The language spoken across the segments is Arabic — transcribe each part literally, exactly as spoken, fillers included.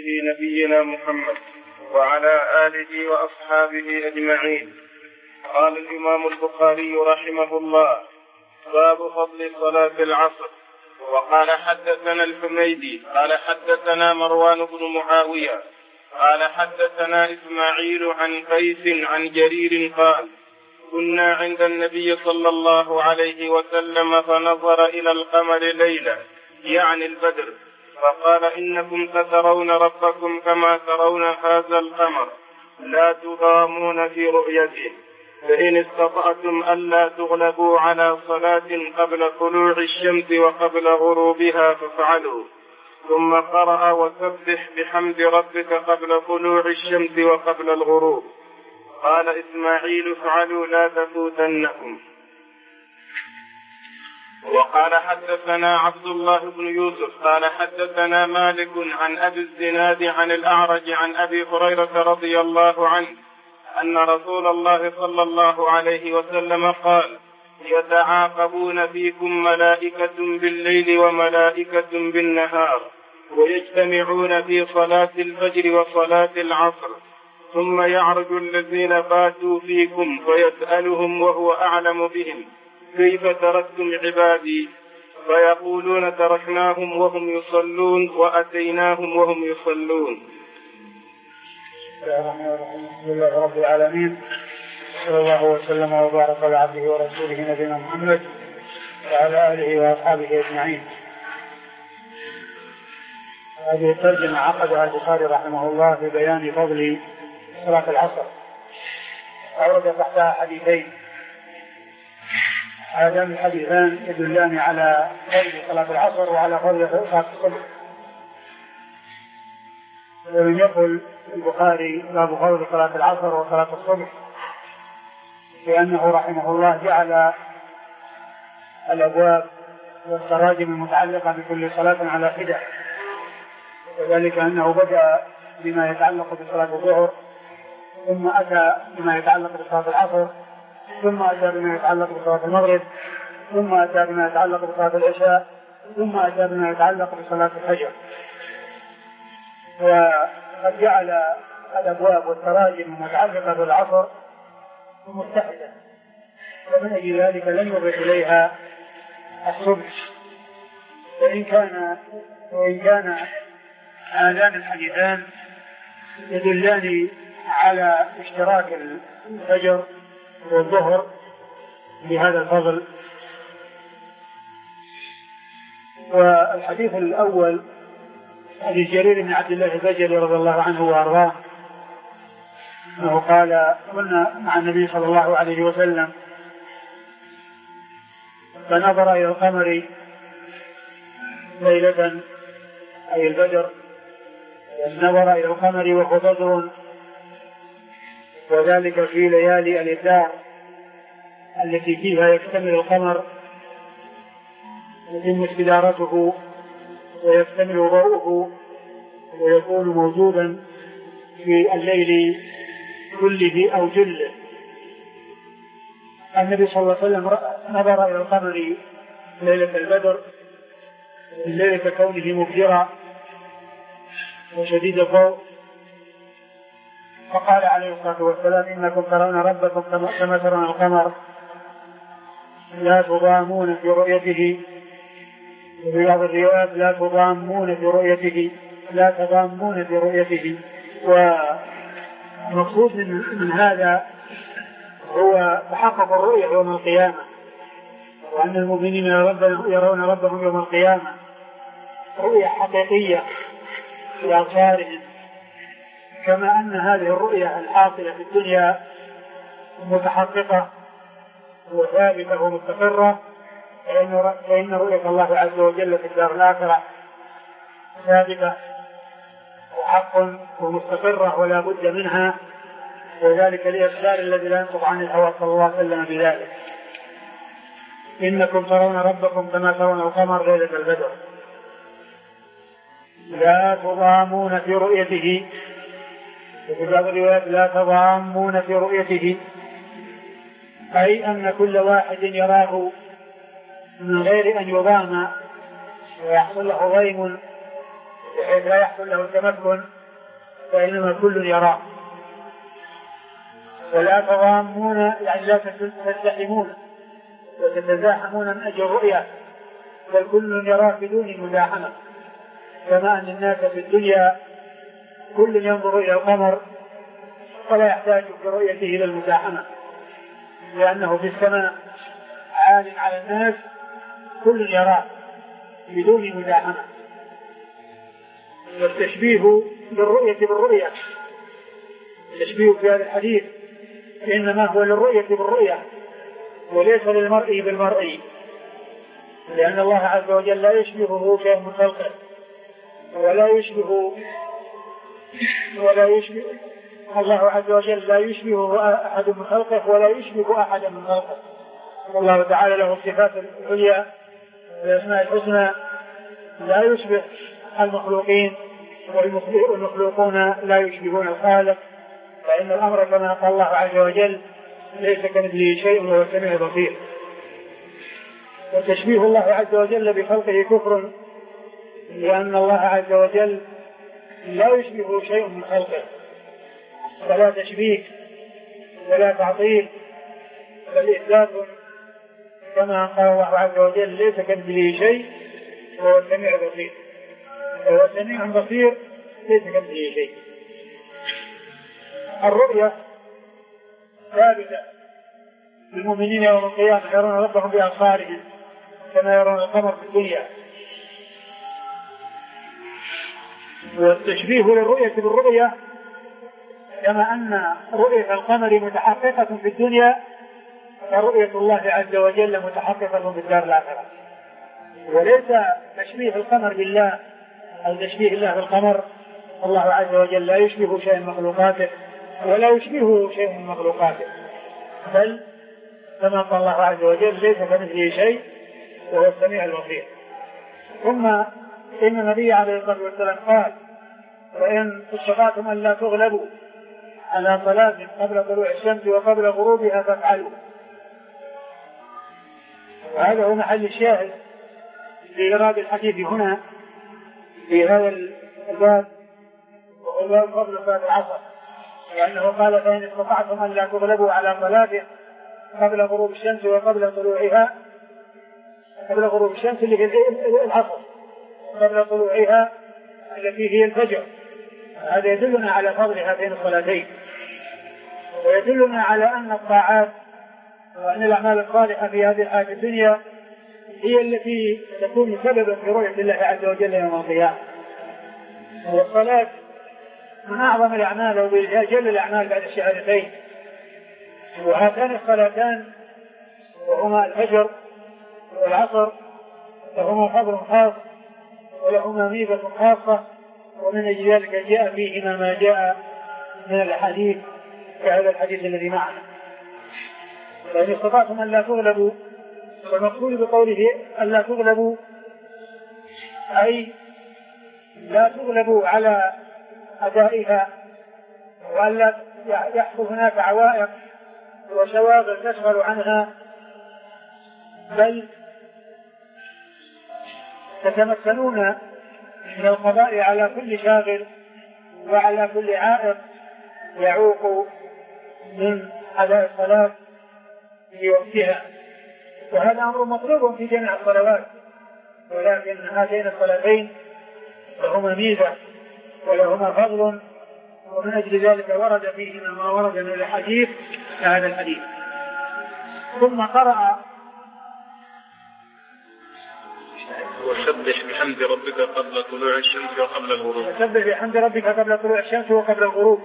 نبينا محمد وعلى آله وأصحابه أجمعين. قال الإمام البخاري رحمه الله: باب فضل صلاة العصر. وقال حدثنا الحميدي قال حدثنا مروان بن معاوية قال حدثنا إسماعيل عن قيس عن جرير قال: كنا عند النبي صلى الله عليه وسلم فنظر إلى القمر ليلة يعني البدر فقال: إنكم سترون ربكم كما ترون هذا القمر لا تضامون في رؤيته، فإن استطعتم ألا تغلبوا على صلاة قبل طلوع الشمس وقبل غروبها فافعلوا. ثم قرأ: وسبح بحمد ربك قبل طلوع الشمس وقبل الغروب. قال إسماعيل: افعلوا لا تفوتنكم. وقال حدثنا عبد الله بن يوسف قال حدثنا مالك عن أبي الزناد عن الأعرج عن أبي هريرة رضي الله عنه أن رسول الله صلى الله عليه وسلم قال: يتعاقبون فيكم ملائكة بالليل وملائكة بالنهار ويجتمعون في صلاة الفجر وصلاة العصر، ثم يعرج الذين باتوا فيكم فيسألهم وهو أعلم بهم: كيف تركتم عبادي؟ فيقولون: تركناهم وهم يصلون وأتيناهم وهم يصلون. بسم الله رب العالمين، صلى الله وسلم وبارك على عبده ورسوله نبينا محمد وعلى آله وأصحابه أجمعين. هذه الترجمة عقدها البخاري رحمه الله في بيان فضل صلاة العصر. أورد تحتها حديثين، هذان الحديثان يدلان على فضل صلاة العصر وعلى فضل صلاة الصبح. ولم يقل البخاري باب فضل صلاة العصر وصلاة الصبح لأنه رحمه الله جعل الأبواب والتراجم المتعلقة بكل صلاة على حدة، وذلك أنه بدأ بما يتعلق بصلاة الظهر، ثم أتى بما يتعلق بصلاة العصر، ثم أتى بما يتعلق بصلاة المغرب، ثم أتى بما يتعلق بصلاة العشاء، ثم أتى بما يتعلق بصلاة الفجر. وقد جعل الأبواب والتراجم المتعلقة بالعصر متحدة، ومن أجل ذلك لم يضف إليها الصبح، وإن كان وإن كان هذان الحديثان يدلان على اشتراك الفجر والظهر بهذا الفضل. والحديث الأول حديث جرير بن عبد الله البجلي رضي الله عنه وأرضاه أنه قال: كنا مع النبي صلى الله عليه وسلم فنظر إلى القمر ليلة أي البدر، نظر إلى القمر وهو بدر، وذلك في ليالي الإبدار التي فيها يكتمل القمر يتم استدارته ويكتمل ضوءه ويكون موجودا في الليل كله أو جله. النبي صلى الله عليه وسلم نظر إلى القمر ليلة البدر الليلة كونه مبدرا وشديد الضوء، فقال عليه الصلاة والسلام: إنكم ترون ربكم كما ترون القمر لا تضامون في رؤيته. وفي بعض الروايات: لا تضامون في رؤيته لا تضامون في رؤيته. والمقصود من هذا هو تحقق الرؤية يوم القيامة، وأن المؤمنين يرون ربهم يوم القيامة رؤية حقيقية لأبصارهم، كما أن هذه الرؤية الحاصلة في الدنيا متحققة وثابتة ومستقرة، فإن رؤية الله عز وجل في الدار الآخرة ثابتة وحق ومستقرة ولا بد منها، وذلك لإخبار الذي لا ينطق عن الهوى صلى الله عليه وسلم بذلك: إنكم ترون ربكم كما ترون القمر ليلة البدر لا تضامون في رؤيته. وفي بعض الروايات: لا تضامون في رؤيته، أي أن كل واحد يراه من غير أن يضام ويحصل له ضيم بحيث لا يحصل له التمكن وإنما كل يراه، ولا تضامون يعني لا تزدحمون وتتزاحمون من أجل الرؤية، بل كل يراه بدون مزاحمة، كما أن الناس في الدنيا كل ينظر إلى القمر ولا يحتاج في رؤيته إلى المزاحمة، لأنه في السماء عال على الناس كل يراه بدون مزاحمة. والتشبيه بالرؤية بالرؤية، التشبيه في هذا الحديث إنما هو للرؤية بالرؤية وليس للمرء بالمرء، لأن الله عز وجل لا يشبهه شيء من خلقه، ولا يشبه ولا يشبه الله عز وجل لا يشبهه أحد من خلقه ولا يشبه أحد من خلقه. الله تعالى له الصفات العليا والأسماء الحسنى لا يشبه المخلوقين، والمخلوقون لا يشبهون الخالق، فإن الأمر كما قال الله عز وجل ليس كمثله شيء وهو السميع البصير. وتشبيه الله عز وجل بخلقه كفر، لأن الله عز وجل لا يشبه شيء من خلقه، فلا تشبيه ولا تعطيل، بل إثبات كما قال الله عز وجل ليس كمثله شيء وهو السميع البصير، وهو السميع البصير ليس كمثله شيء. الرؤية ثابتة للمؤمنين يوم القيامة، يرون ربهم بأبصارهم كما يرون القمر في الدنيا. والتشبيه للرؤية بالرؤية كما أن رؤية القمر متحققة في الدنيا، فرؤية الله عز وجل متحققة في الدار الآخرة. وليس تشبيه القمر بالله أو تشبيه الله بالقمر، الله عز وجل لا يشبه شيء من مخلوقاته ولا يشبهه شيء من مخلوقاته، بل كما قال الله عز وجل ليس كمثله شيء وهو السميع البصير. ثم إن النبي عليه الصلاة والسلام قال: وإن استطعتم أن لا تغلبوا على صلاة قبل طلوع الشمس وقبل غروبها فافعلوا. وهذا هو محل الشاهد في إيراد الحديث هنا في هذا الباب، وهو باب فضل صلاة العصر، لأنه قال: فإن استطعتم أن لا تغلبوا على صلاة قبل غروب الشمس وقبل طلوعها، قبل غروب الشمس اللي في العصر، قبل طلوعها التي هي الفجر. هذا يدلنا على فضل هاتين الصلاتين، ويدلنا على أن الطاعات وأن الأعمال الصالحة في هذه الحياة الدنيا هي التي تكون سببا في رؤية الله عز وجل يوم القيامة. والصلاة من أعظم الأعمال وجل الأعمال بعد الشهادتين، وهاتان الصلاتان وهما الفجر والعصر لهما فضل خاص ولهما ميزة خاصة، ومن أجل ذلك جاء فيهما ما جاء من الحديث كهذا الحديث الذي معنا. فإن استطعتم أن لا تغلبوا، والمقصود بقوله أن لا تغلبوا أي لا تغلبوا على أدائها، وأن لا يحصل هناك عوائق وشواغل تشغل عنها، بل تتمكنون من القضاء على كل شاغل وعلى كل عائق يعوق من أداء الصلاة في وقتها. وهذا أمر مطلوب في جميع الصلوات، ولكن هاتين الصلاتين لهما ميزة ولهما فضل، ومن أجل ذلك ورد فيهما ما ورد من الحديث كهذا الحديث. ثم قرأ: وسبح بحمد ربك قبل طلوع الشمس وقبل الغروب. وسبح بحمد ربك قبل طلوع الشمس وقبل الغروب،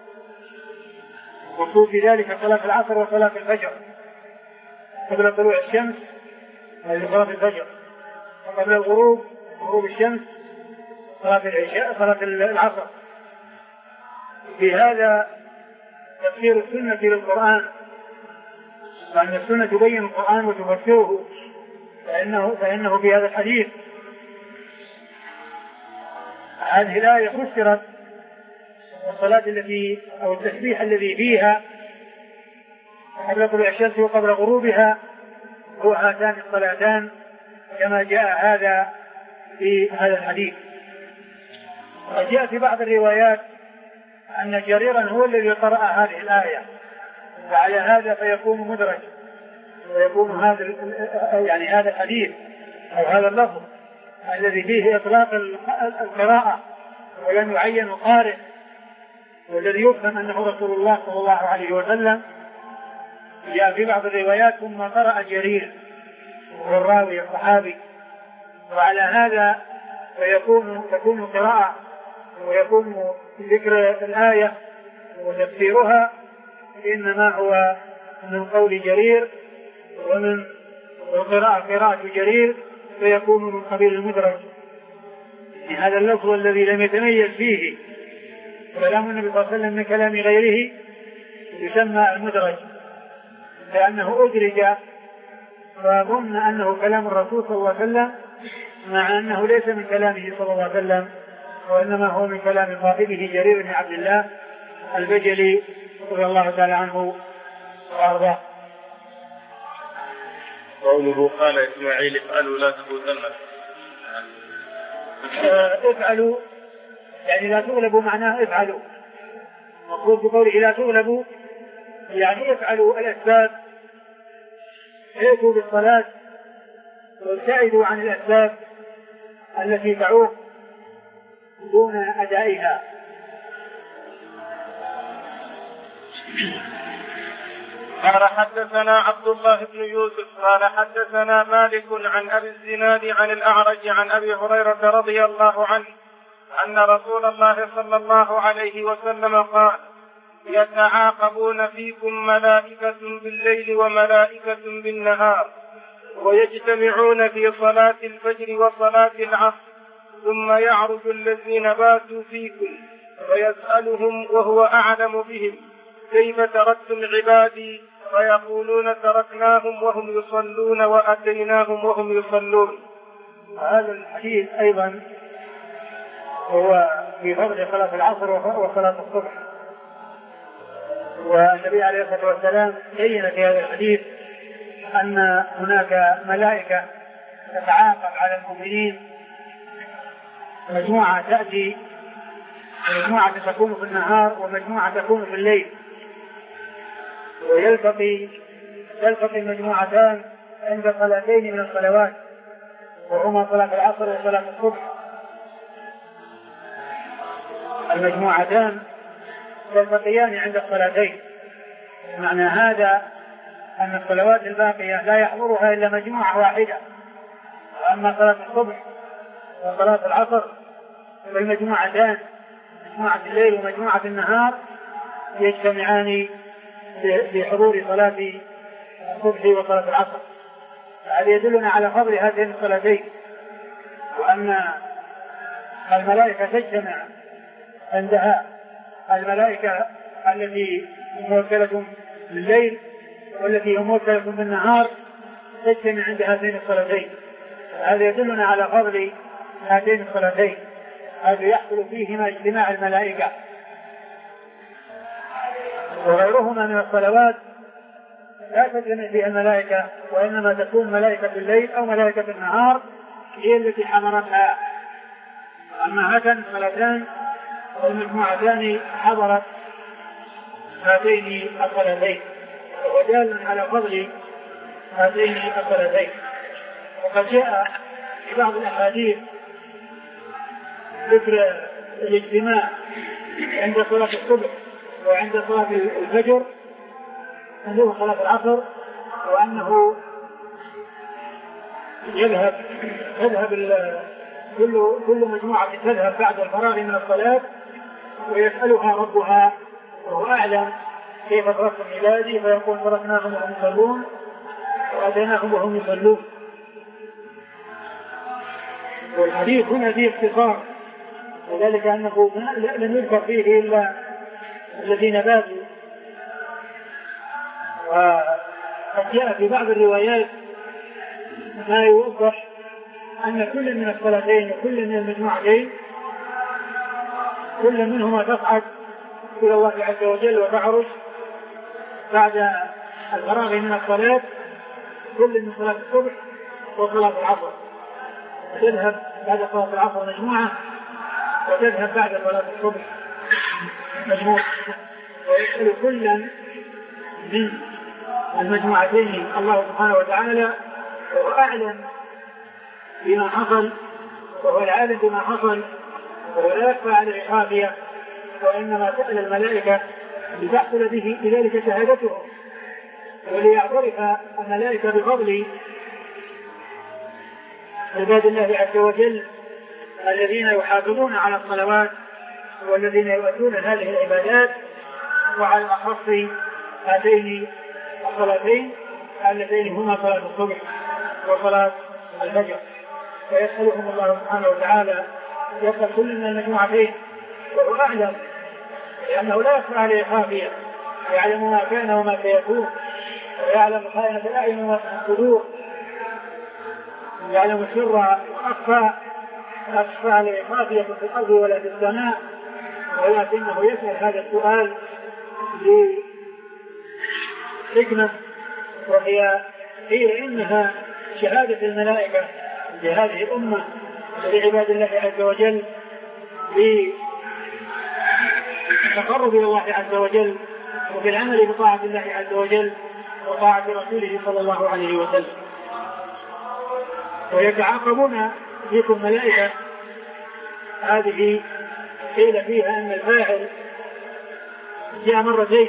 وقول في ذلك صلاة العصر وصلاة الفجر. قبل طلوع الشمس هذه صلاة الفجر، وقبل الغروب غروب الشمس صلاة العشاء صلاة العصر. في هذا تفسير السنة للقرآن، لأن السنة تبين القرآن وتفسره، فإنه, فإنه في هذا الحديث هذه الآية فسرت الصلاة التي أو التسبيح الذي فيها قبل طلوع الشمس وقبل غروبها هو هاتان الصلاتان كما جاء هذا في هذا الحديث. وجاء في بعض الروايات أن جريرا هو الذي قرأ هذه الآية، وعلى هذا فيكون مدرج، ويكون هذا يعني هذا الحديث أو هذا اللفظ الذي فيه إطلاق القراءة ولم يعين قارئ، والذي يفهم أنه رسول الله صلى الله عليه وسلم، جاء في بعض الروايات ثم قرأ جرير وهو الراوي الصحابي، وعلى هذا فيكون تكون قراءة ويكون ذكر الآية وتفسيرها إنما هو من قول جرير، ومن القراءة قراءة جرير فيكون من قبيل المدرج. هذا اللفظ الذي لم يتميز فيه كلام النبي صلى الله عليه وسلم من كلام غيره يسمى المدرج، لأنه أدرج فظن أنه كلام الرسول صلى الله عليه وسلم، مع أنه ليس من كلامه صلى الله عليه وسلم، وإنما هو من كلام صاحبه جرير بن عبد الله البجلي رضي الله تعالى عنه وأرضاه. قوله قال إسماعيل افعلوا لا تفوتن، افعلوا يعني لا تغلبوا، معناه افعلوا، مقصود بقوله لا تغلبوا يعني افعلوا الأسباب، ائتوا بالصلاة وابتعدوا عن الأسباب التي تعوق دون أدائها. قال حدثنا عبد الله بن يوسف قال حدثنا مالك عن أبي الزناد عن الأعرج عن أبي هريرة رضي الله عنه أن رسول الله صلى الله عليه وسلم قال: يتعاقبون فيكم ملائكة بالليل وملائكة بالنهار، ويجتمعون في صلاة الفجر وصلاة العصر، ثم يعرج الذين باتوا فيكم ويسألهم وهو أعلم بهم: كيف تركتم عبادي؟ فيقولون: تركناهم وهم يصلون وأتيناهم وهم يصلون. هذا الحديث أيضا هو في فضل صلاة العصر وصلاة الصبح، والنبي عليه الصلاة والسلام بين في هذا الحديث أن هناك ملائكة تتعاقب على المؤمنين، مجموعة تأتي، مجموعة تكون في النهار ومجموعة تكون في الليل، ويلتقي تلتقي المجموعتان عند صلاتين من الصلوات، وهما صلاة العصر وصلاة الصبح. المجموعتان تلتقيان عند الصلاتين، معنى هذا أن الصلوات الباقية لا يحضرها إلا مجموعة واحدة، وأما صلاة الصبح وصلاة العصر فالمجموعتان، مجموعة الليل ومجموعة النهار، يجتمعان بحضور صلاة الصبح وصلاة العصر. هذا يدلنا على فضل هذين الصلاتين، وأن الملائكة تجتمع عندها، الملائكة التي موكلة بالليل والتي موكلة بالنهار تجتمع عند هاتين الصلاتين. هذا يدلنا على فضل هاتين الصلاتين، هذا يحصل فيهما اجتماع الملائكة. وغيرهما من الصلوات لا تجتمع فيها الملائكة، وإنما تكون ملائكة بالليل أو ملائكة بالنهار هي التي حضرتها. أما هاتان الصلاتان والمجموعتان حضرت هاتين الصلاتين، ودال على فضل هاتين الصلاتين. وقد جاء في بعض الأحاديث ذكر الاجتماع عند صلاة الصبح وعند صلاة الفجر، عنده صلاة العصر، وأنه يذهب تذهب كل كل مجموعة تذهب بعد الفراغ من الصلاة ويسألها ربها وهو أعلم كيف تركتم عبادي، فيقول: تركناهم وهم يصلون وأتيناهم وهم يصلون. والحديث هنا فيه اختصار، وذلك أنه لم يذكر فيه إلا الذين باتوا. وقد جاء في بعض الروايات ما يوضح أن كل من الصلاتين وكل من المجموعتين كل منهما تصعد إلى الله عز وجل وتعرج بعد الفراغ من الصلاة، كل من صلاة الصبح وصلاة العصر. تذهب بعد صلاة العصر مجموعة، وتذهب بعد صلاة الصبح مجموعة، ويسأل كلا من المجموعتين الله سبحانه وتعالى، وهو أعلم بما حصل، وهو العالم بما حصل، وهو لا يخفى عليه خافية، وإنما سأل الملائكة لتحصل به بذلك شهادته، وليعترف الملائكة بفضل عباد الله عز وجل الذين يحافظون على الصلوات والذين يؤدون هذه العبادات، وعلى الأخص هاتين الصلاتين اللتين هما صلاة الصبح وصلاة الفجر. فيسألهم الله سبحانه وتعالى، يسأل كل من المجموعتين وهو أعلم، لأنه لا يخفى عليه خافية، يعلم ما كان وما سيكون، ويعلم خائنة الأعين وما في الصدور، يعلم السر وأخفى، لا تخفى عليه خافية في الأرض ولا في السماء، ولكنه يسأل هذا السؤال لحكمة، وهي هي إنها شهادة الملائكة لهذه الأمة ولعباد الله عز وجل بالتقرب إلى الله عز وجل وبالعمل بطاعة الله عز وجل وطاعة رسوله صلى الله عليه وسلم. ويتعاقبون فيكم ملائكة، هذه قيل فيها أن الفاعل جاء مرتين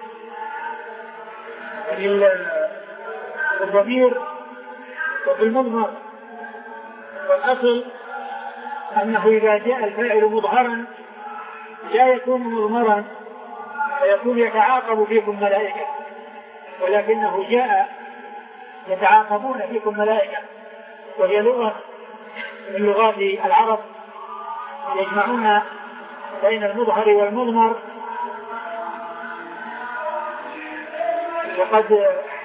الضمير وفي المضمر، والأصل أنه إذا جاء الفاعل مظهرا لا يكون مضمرا ويكون يتعاقب فيكم ملائكة، ولكنه جاء يتعاقبون فيكم ملائكة، وهي لغة من لغات العرب يجمعون بين المظهر والمضمر. وقد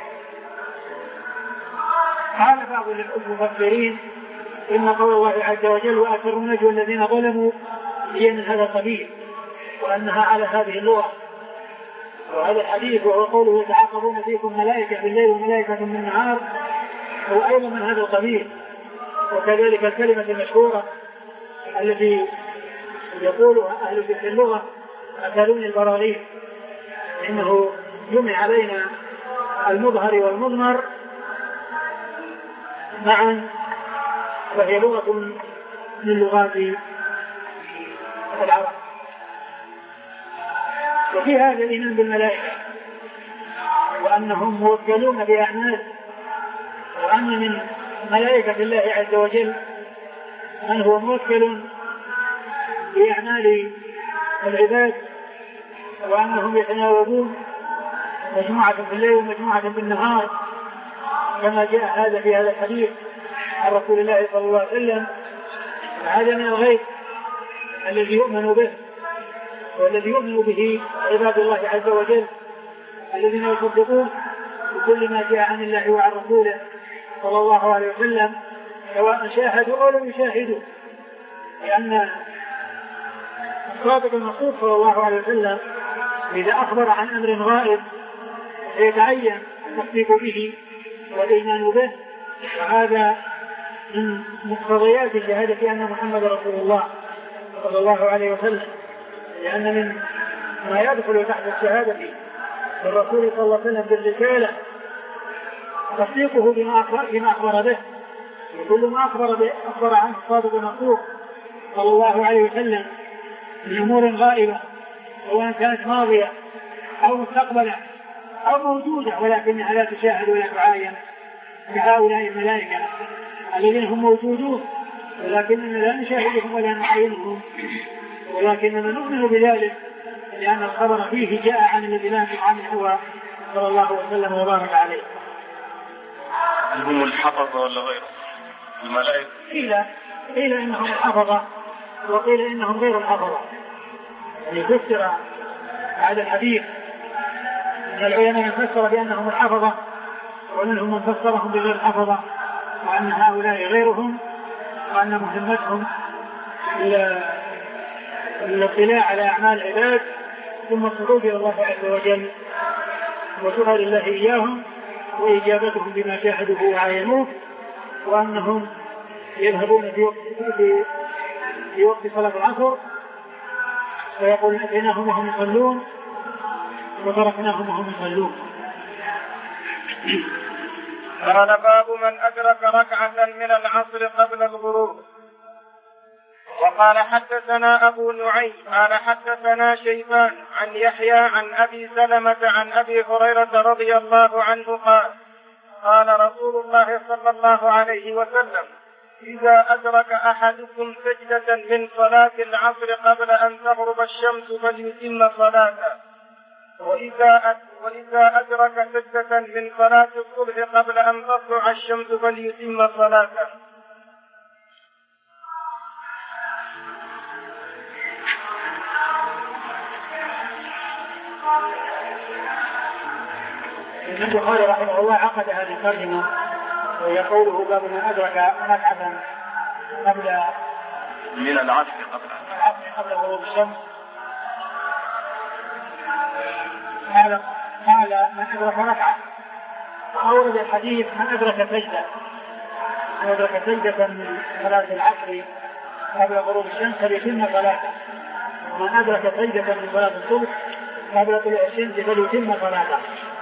قال بعض المفسرين إن قول الله عز وجل وأسروا النجوى الذين ظلموا هي من هذا القبيل، وأنها على هذه اللغة. وهذا الحديث وهو قوله يتعاقبون فيكم ملائكة بالليل وملائكة بالنهار هو أيضا من هذا القبيل. وكذلك الكلمة المشهورة التي يقولها أهل تلك اللغة أكلون البراغيث، إنه جمع بين المظهر والمضمر معا، وهي لغة من لغات العرب. وفي هذا الإيمان بالملائكة وأنهم موكلون بأعمال، وأن من ملائكة الله عز وجل من هو موكل بأعمال العباد، وأنهم يتناوبون مجموعة في الليل ومجموعة في النهار كما جاء هذا في هذا الحديث عن رسول الله صلى الله عليه وسلم. هذا من الغيب الذي يؤمن به والذي يؤمن به عباد الله عز وجل الذين يصدقون بكل ما جاء عن الله وعن رسوله صلى الله عليه وسلم، سواء شاهدوا أو لم يشاهدوا، لأن الصادق المصدوق صلى الله عليه وسلم إذا أخبر عن أمر غائب يتعين التصديق به والإيمان به، وهذا من مقتضيات الشهادة أن محمد رسول الله صلى الله عليه وسلم، لأن من ما يدخل تحت الشهادة الرسول صلى الله عليه وسلم بالرسالة تصديقه بما أخبر, بما أخبر به، وكل ما أخبر, به أخبر عنه الصادق المصدوق صلى الله عليه وسلم من أمور غائبة سواء كانت ماضية أو مستقبلة أو موجودة ولكنها لا تشاهد ولا تعاين كهؤلاء الملائكة الذين هم موجودون ولكننا لا نشاهدهم ولا نعاينهم، ولكننا نؤمن بذلك لأن الخبر فيه جاء عن الذي لا ينطق عنه هو صلى الله وسلم وبارك عليه. هم الحفظة ولا غيره الملائكة؟ قيل قيل إنهم الحفظة وقيل إنهم غير الحفظة. يفسر هذا الحديث من العلماء من فسر بأنهم الحفظة، ومنهم من فسرهم بغير الحفظة، وأن هؤلاء غيرهم، وأن مهمتهم الاطلاع على أعمال العباد ثم الصعود إلى الله عز وجل وسؤال الله إياهم وإجابتهم بما شاهدوه وعاينوه، وأنهم يذهبون في وقت, في وقت صلاة العصر فيقول أتيناهم وهم يصلون وتركناهم وهم يصلون. قال باب من أدرك ركعة من العصر قبل الغروب. وقال حدثنا أبو نعيم قال حدثنا شيبان عن يحيى عن أبي سلمة عن أبي هريرة رضي الله عنه قال قال رسول الله صلى الله عليه وسلم إذا أدرك أحدكم سجدة من صلاة العصر قبل أن تغرب الشمس فليتم صلاته، وإذا وإذا أدرك سجدة من صلاة الصبح قبل أن تطلع الشمس فليتم صلاته. البخاري رحمه الله عقد هذه الترجمة وهي قوله باب من أدرك ركعة قبل من العصر قبل العصر قبل غروب الشمس. قال قال من أدرك ركعة، وأورد الحديث من أدرك سجدة من أدرك سجدة من صلاة العصر قبل غروب الشمس فليتم صلاته، ومن أدرك سجدة من صلاة الصبح قبل طلوع الشمس فليتم صلاته.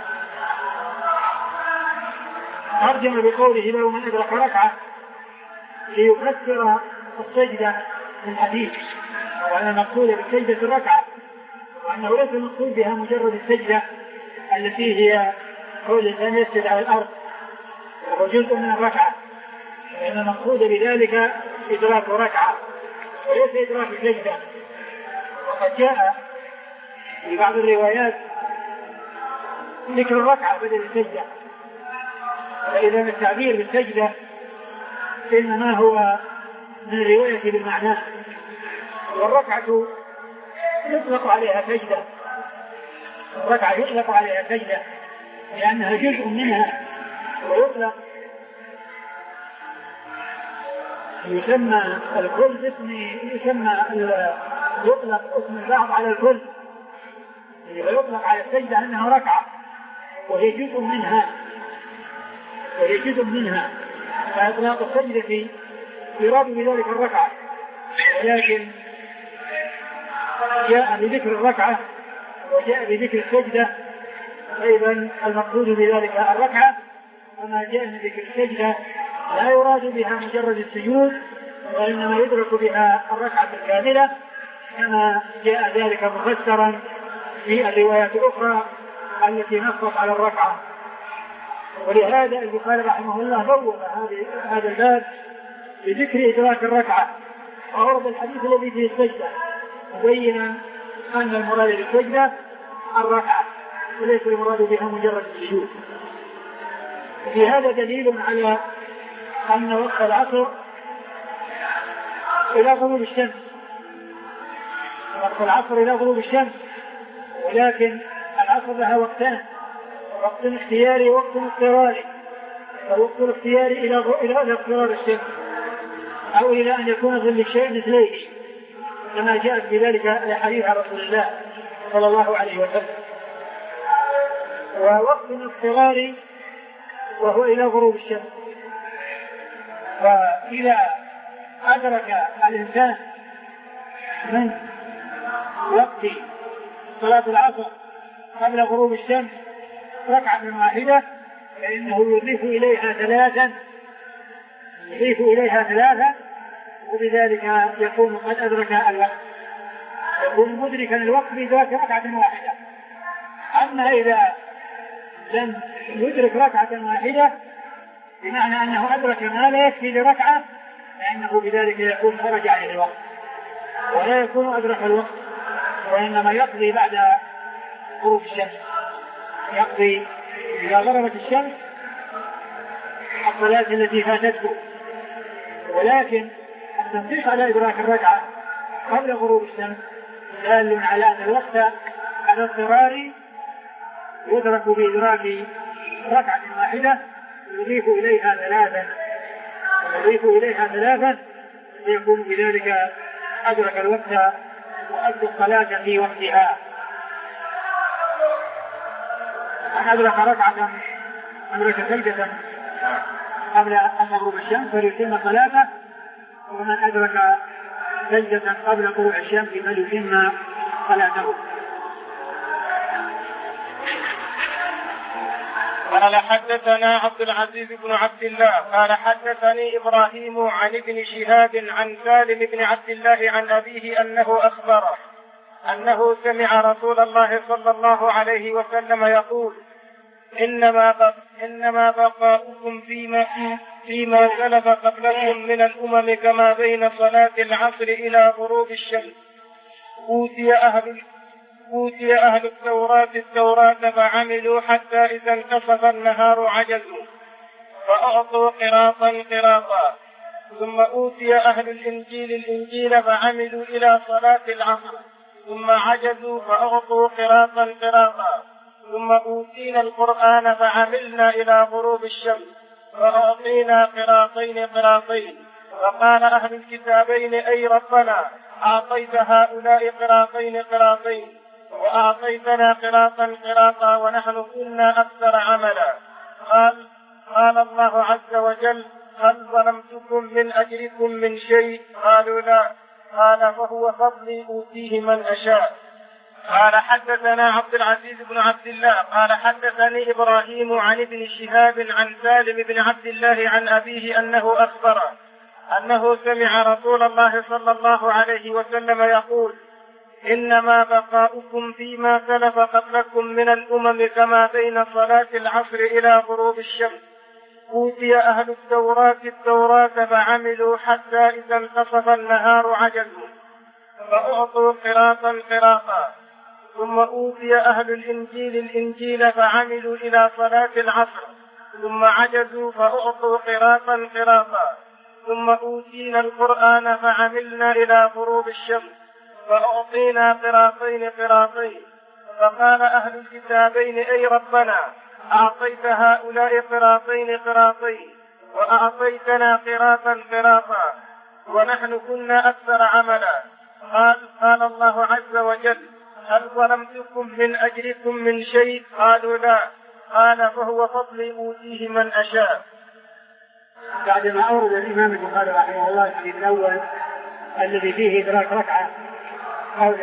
ترجم بقوله لو من أدرك ركعة ليفسر السجدة من حديث، وأن المقصود بالسجدة الركعة، وأنه ليس المقصود بها مجرد السجدة التي هي كل الإنسان يسجد على الأرض وهو جزء من الركعة، وأن المقصود بذلك إدراك ركعة وليس إدراك سجدة. وقد جاء في بعض الروايات ذكر الركعة بدل السجدة، فإذا التعبير بالسجدة إنما هو من الرواية بالمعنى، والركعة يطلق عليها سجدة، الركعة يطلق عليها سجدة لأنها جزء منها، ويطلق يسمى الكل اسم يسمى يطلق اسم البعض على الكل، ويطلق على السجدة أنها ركعة وهي جزء منها وهي جزء منها فإطلاق السجدة يراد بذلك الركعة، ولكن جاء بذكر الركعة وجاء بذكر السجدة، أيضا المقصود بذلك الركعة، وما جاء بذكر السجدة لا يراد بها مجرد السجود، وإنما يدرك بها الركعة الكاملة كما جاء ذلك مفسرا في الروايات الأخرى التي نصت على الركعة. ولهذا البخاري رحمه الله بوّب هذا الباب بذكر إدراك الركعة، وأورد الحديث الذي فيه السجدة مبينا أن المراد بالسجدة الركعة وليس المراد بها مجرد السجود. في هذا دليل على أن وقت العصر إلى غروب الشمس، وقت العصر إلى غروب الشمس، ولكن العصر لها وقتان، وقت اختياري ووقت اضطراري، فالوقت الاختياري إلى إلى اضطرار الشمس أو إلى أن يكون ظل الشيء مثليه كما جاءت بذلك الحديث عن رسول الله صلى الله عليه وسلم. ووقت اضطراري وهو إلى غروب الشمس. وإذا أدرك الإنسان من وقت صلاة العصر قبل غروب الشمس ركعة واحدة فإنه يضيف إليها ثلاثا يضيف إليها ثلاثا وبذلك يكون قد أدرك الوقت، يكون مدركا الوقت بإدراك ركعة واحدة. أما إذا لم يدرك ركعة واحدة بمعنى أنه أدرك ما لا يكفي لركعة فإنه بذلك يكون خرج عن الوقت ولا يكون أدرك الوقت، وإنما يقضي بعد غروب الشمس، يقضي إذا غربت الشمس الصلاة التي فاتته. ولكن التنصيص على إدراك الركعة قبل غروب الشمس دال على أن الوقت على اضطرار يدرك بإدراك ركعة واحدة يضيف إليها ثلاثا يضيف إليها ثلاثا ليكون بذلك أدرك الوقت وأدى الصلاة في وقتها. من أدرك ركعة أدرك سجدة قبل أن تغرب الشمس فليتم صلاته، ومن أدرك سجدة قبل طلوع الشمس فليتم صلاته. قال حدثنا عبد العزيز بن عبد الله قال حدثني إبراهيم عن ابن شهاب عن سالم بن عبد الله عن أبيه أنه أخبره أنه سمع رسول الله صلى الله عليه وسلم يقول إنما بق إنما بقاؤكم فيما فيما سلف قبلكم من الأمم كما بين صلاة العصر إلى غروب الشمس. أوتي أهل أوتي أهل التوراة التوراة فعملوا حتى إذا انتصف النهار عجزوا فأعطوا قراطا قراطا، ثم أوتي أهل الإنجيل الإنجيل فعملوا إلى صلاة العصر ثم عجزوا فأعطوا قراطا قراطا، ثم أوتينا القرآن فعملنا إلى غروب الشمس فأعطينا قراطين قراطين. فقال أهل الكتابين أي ربنا أعطيت هؤلاء قراطين قراطين وأعطيتنا قراطا قراطا ونحن كنا أكثر عملا. قال قال الله عز وجل هل ظلمتكم من أجركم من شيء؟ قالوا لا. قال فهو فضلي أوتيه من أشاء. قال حدثنا عبد العزيز بن عبد الله قال حدثني إبراهيم عن ابن شهاب عن سالم بن عبد الله عن أبيه أنه أخبره أنه سمع رسول الله صلى الله عليه وسلم يقول إنما بقاؤكم فيما سلف قبلكم من الأمم كما بين صلاة العصر إلى غروب الشمس. أوتي أهل التوراة التوراة فعملوا حتى إذا انتصف النهار عجزوا فأعطوا قراطا قراطا، ثم أوتي أهل الإنجيل الإنجيل فعملوا إلى صلاة العصر ثم عجزوا فأعطوا قراطا قراطا، ثم أوتينا القرآن فعملنا إلى غروب الشمس فأعطينا قراطين قراطين. فقال أهل الكتابين أي ربنا أعطيت هؤلاء قراطين قراطين وأعطيتنا قراطا قراطا ونحن كنا أكثر عملا. قال قال الله عز وجل هل ظلمتكم من أجركم من شيء؟ قالوا لا. قال فهو فضلي أوتيه من أشاء. بعدما أورد الإمام البخاري رحمه الله الحديث الأول الذي فيه إدراك ركعة قول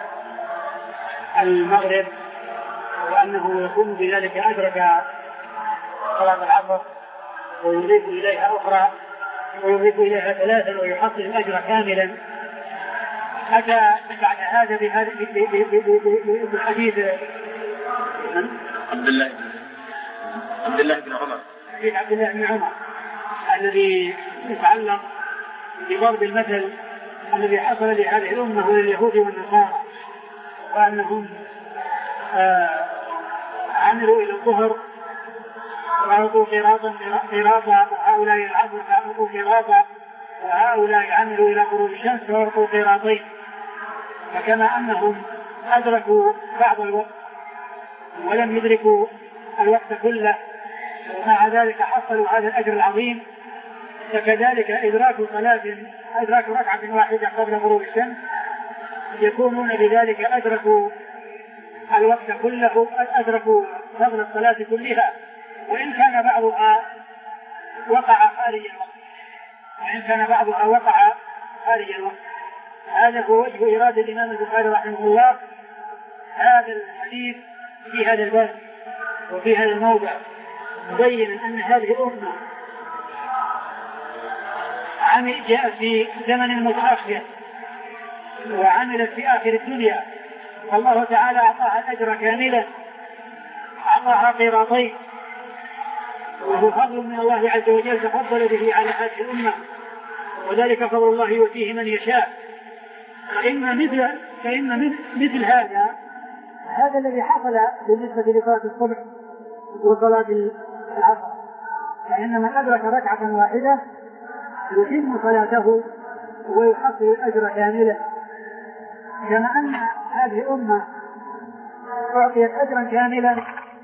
المغرب وأنه يكون بذلك أدرك صلاة العصر ويضيف إليها أخرى ويضيف إليها ثلاثا ويحصل الأجر كاملا، أتى بعد هذا بهذا بالحديث عبد الله عبد الله بن عمر حديث عبد الله بن عمر الذي يتعلق بضرب المثل الذي حصل لهذه الأمة ولليهود والنصارى وأنهم آه عملوا إلى الظهر وأعطوا قراطا قراطا وهؤلاء العصر فأعطوا قراطا وهؤلاء عملوا إلى غروب الشمس وأعطوا قراطين. فكما أنهم أدركوا بعض الوقت ولم يدركوا الوقت كله ومع ذلك حصلوا هذا الأجر العظيم، فكذلك إدراك صلاة أدراك ركعة واحدة قبل غروب الشمس يكونون بذلك أدركوا الوقت كله، أدركوا فضل الصلاة كلها، وإن كان بعضها وقع خارج الوقت وإن كان بعضها وقع خارج الوقت. هذا هو وجه إرادة الإمام البخاري رحمه الله هذا الحديث في هذا الباب وفي هذا الموضع، مبينا أن هذه الأمة عمل جاء في زمن متأخر وعملت في آخر الدنيا، والله تعالى أعطاها الأجر كاملا، أعطاها قراطين، وهو فضل من الله عز وجل تفضل به على هذه الأمة، وذلك فضل الله يؤتيه من يشاء. فإن مثل فإن مثل هذا هذا الذي حصل بالنسبة لصلاة الصبح وصلاة العصر، فإن من أدرك ركعة واحدة يتم صلاته ويحصل الأجر كاملا، كما أن هذه الأمة أعطيت أجرا كاملا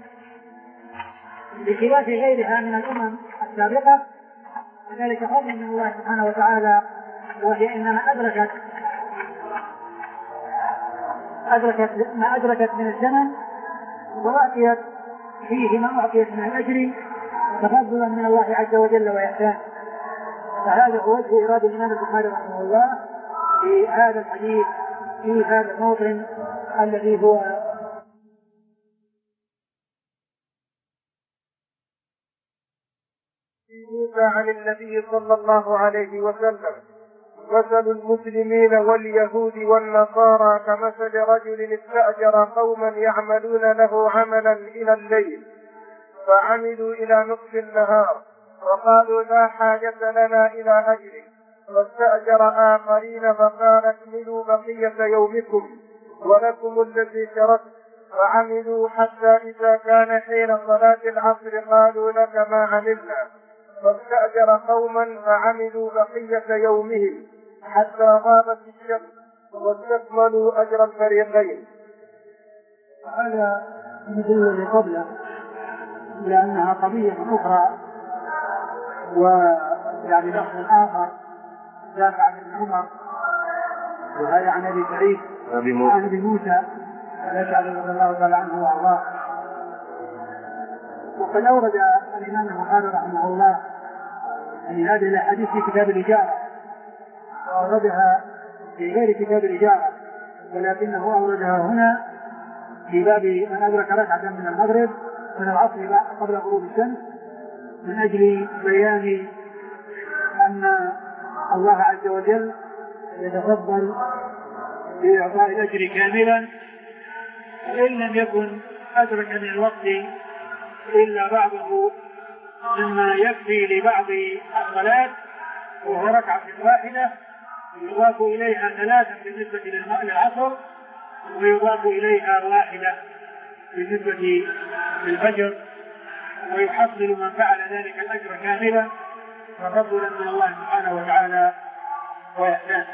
بخلاف غيرها من الأمم السابقة، وذلك فضل من الله سبحانه وتعالى، وهي إنما أدركت أدركت ما أدركت من الزمن وأعطيت فيه ما أعطيت من الأجر تفضلا من الله عز وجل وإحسانه. فهذا هو وجه إرادة الإمام البخاري رحمه الله في هذا الحديث في هذا الموطن الذي هو عن النبي صلى الله عليه وسلم: مثل المسلمين واليهود والنصارى كمثل رجل استأجر قوما يعملون له عملا إلى الليل فعملوا إلى نصف النهار وقالوا لا حاجة لنا إلى أجره، واستأجر آخرين فقال اكملوا بقية يومكم ولكم الذي شركت، فعملوا حتى إذا كان حين صلاة العصر قالوا لك ما عملنا، فاستأجر قوما فعملوا بقية يومهم حتى غابت الشمس واستكملوا أجر الفريقين. هذا مثل الذي قبله لأنها قضية أخرى، ويعني لفظ آخر ذاك عن ابن عمر وهذا عن أبي سعيد عن أبي موسى الأشعري رضي الله تعالى عنه وأرضاه. وقد أورد الإمام البخاري رحمه الله أن هذه الأحاديث في كتاب الإجارة، وأوردها في غير كتاب الإجارة، ولكنه أوردها هنا في باب من أدرك ركعة من المغرب من العصر قبل غروب الشمس، من أجل بيان أن الله عز وجل يتفضل بإعطاء الأجر كاملا، وإن لم يكن أدرك من الوقت إلا بعضه مما يكفي لبعض الصلاة وهو ركعة واحدة يضاف إليها ثلاثة بالنسبة للعصر ويضاف إليها واحدة بالنسبة للفجر، ويحصل من فعل ذلك الأجر كاملا تفضلا من الله سبحانه وتعالى وإحسانه.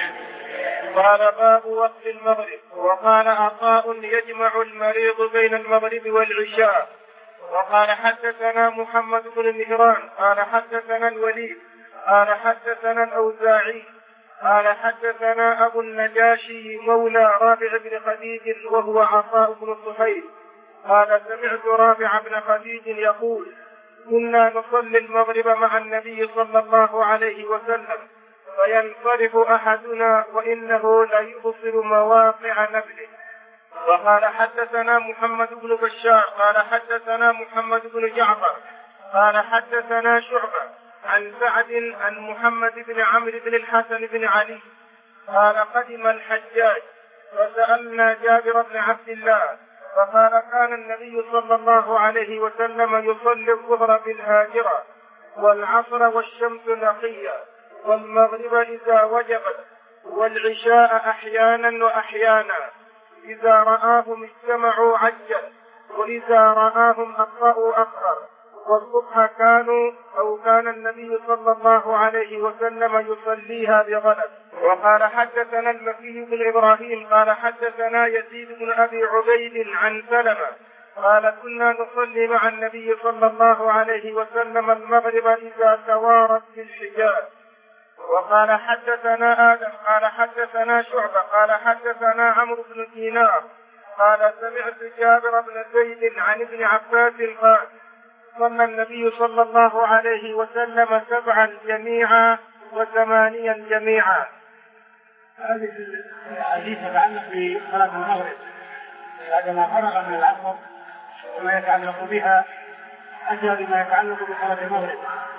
قال باب وقت المغرب. وقال عطاء يجمع المريض بين المغرب والعشاء. وقال حدثنا محمد بن مهران قال حدثنا الوليد قال حدثنا الأوزاعي قال حدثنا أبو النجاشي مولى رافع بن خديج وهو عطاء بن صهيب قال سمعت رافع بن خديج يقول كنا نصلي المغرب مع النبي صلى الله عليه وسلم فينصرف أحدنا وإنه ليبصر مواقع نبله. وقال حدثنا محمد بن بشار قال حدثنا محمد بن جعفر قال حدثنا شعبة عن سعد عن محمد بن عمرو بن الحسن بن علي قال قدم الحجاج فسألنا جابر بن عبد الله فقال كان النبي صلى الله عليه وسلم يصلي الظهر بالهاجرة والعصر والشمس نقية والمغرب إذا وجبت والعشاء أحيانا وأحيانا، إذا رآهم اجتمعوا عجل وإذا رآهم أبطأوا أخر، والصبح كانوا أو كان النبي صلى الله عليه وسلم يصليها بغلب. وقال حدثنا المكي بن إبراهيم قال حدثنا يزيد بن أبي عبيد عن سلمة قال كنا نصلي مع النبي صلى الله عليه وسلم المغرب إذا توارت بالحجاب. وقال حدثنا آدم قال حدثنا شعبة قال حدثنا عمرو بن دينار قال سمعت جابر بن زيد عن ابن عباس قال صلى النبي صلى الله عليه وسلم سبعا جميعا وثمانيا جميعا. هذه الحديث تتعلق بصلاة المغرب بعدما فرغ من العصر وما يتعلق بها أتى بما يتعلق بصلاة المغرب،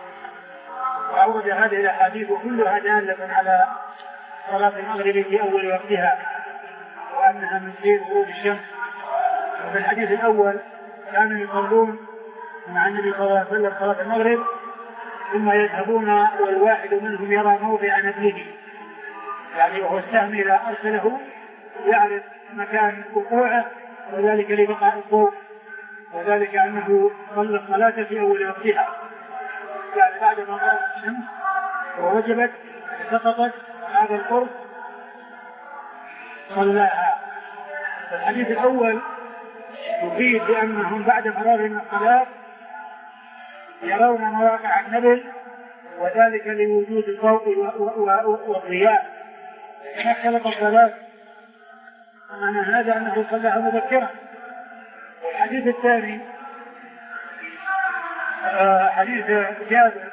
وأورد هذه الأحاديث كلها دالة على صلاة المغرب في أول وقتها وأنها من حين غروب الشمس. وفي الحديث الأول كانوا يصلون مع النبي صلى الله عليه وسلم صلاة المغرب ثم يذهبون والواحد منهم يرى موضع نبله، يعني وهو السهم إذا أرسله يعرف مكان وقوعه وذلك لبقاء الضوء، وذلك أنه صلى الصلاة في أول وقتها، يعني بعد ما غابت الشمس ووجبت سقطت هذا القرب صلاها. الحديث الأول يفيد بأنهم بعد فراغ من الصلاة يرون مواقع النبل، وذلك لوجود الضوء والضياء فاختلط الصلاة، معنى هذا أنه صلاها مبكرا. الحديث الثاني حديث جابر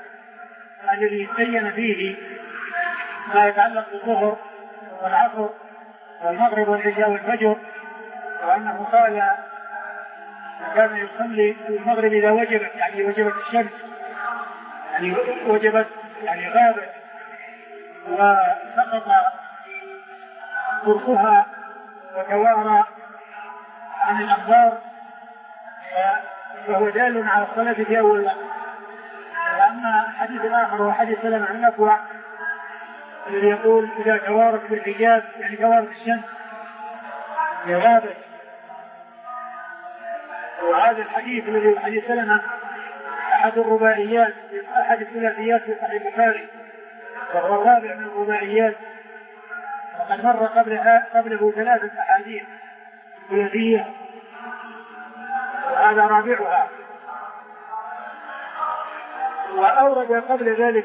الذي بين فيه ما يتعلق بالظهر والعصر والمغرب والعشاء والفجر، وأنه قال كان يصلي المغرب إذا وجبت، يعني وجبت الشمس، يعني وجبت يعني غابت وسقط قرصها وتوارى عن الأنظار، فهو دال على الصلاة في أول وقت. وأما الحديث الآخر هو حديث سلمة عن الأكوع الذي يقول إذا توارت بالحجاب، يعني توارت الشمس غابت. وهذا الحديث الذي هو حديث سلمة أحد الرباعيات، أحد الثلاثيات في صحيح البخاري، وهو الرابع من الرباعيات، وقد مر قبلها قبله ثلاثة أحاديث ثلاثية وهذا رابعها. وأورد قبل ذلك